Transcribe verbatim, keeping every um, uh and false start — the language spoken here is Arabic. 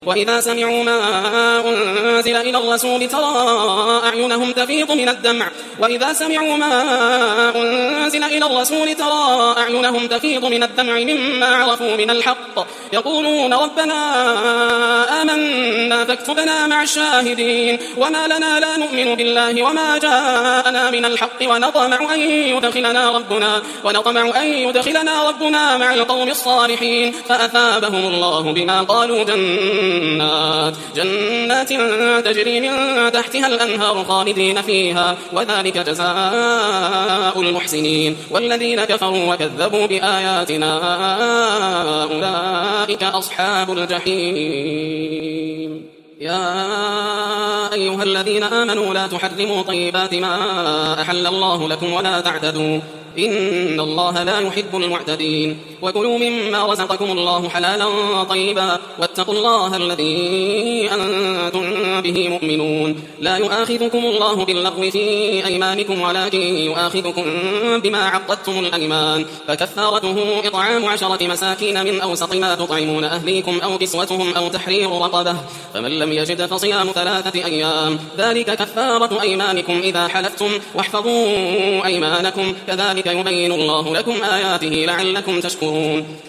وإذا سمعوا ما أنزل إلى الرسول ترى أعينهم تفيض من الدمع وإذا سمعوا ما أنزل إلى الرسول ترى أعينهم تفيض من الدمع مما عرفوا من الحق يقولون ربنا آمنا فاكتبنا مع الشاهدين وما لنا لا نؤمن بالله وما جاءنا من الحق ونطمع أن يدخلنا ربنا ونطمع أن يدخلنا ربنا مع القوم الصالحين فأثابهم الله بما قالوا جنات جنات تجري من تحتها الأنهار خالدين فيها وذلك جزاء المحسنين والذين كفروا وكذبوا بآياتنا أولئك أصحاب الجحيم يا أيها الذين آمنوا لا تحرموا طيبات ما أحل الله لكم ولا تعتدوا إن الله لا يحب المعتدين وكلوا مما رزقكم الله حلالا طيبا واتقوا الله الذي أنتم به مؤمنون لا يؤاخذكم الله باللغو في أيمانكم ولكن يؤاخذكم بما عقدتم الأيمان فكفارته إطعام عشرة مساكين من أوسط ما تطعمون أهليكم أو كسوتهم أو تحرير رقبة فمن لم يجد فصيام ثلاثة أيام ذلك كفارة أيمانكم إذا حلفتم واحفظوا أيمانكم كذلك يبين الله لكم آياته لعلكم تشكرون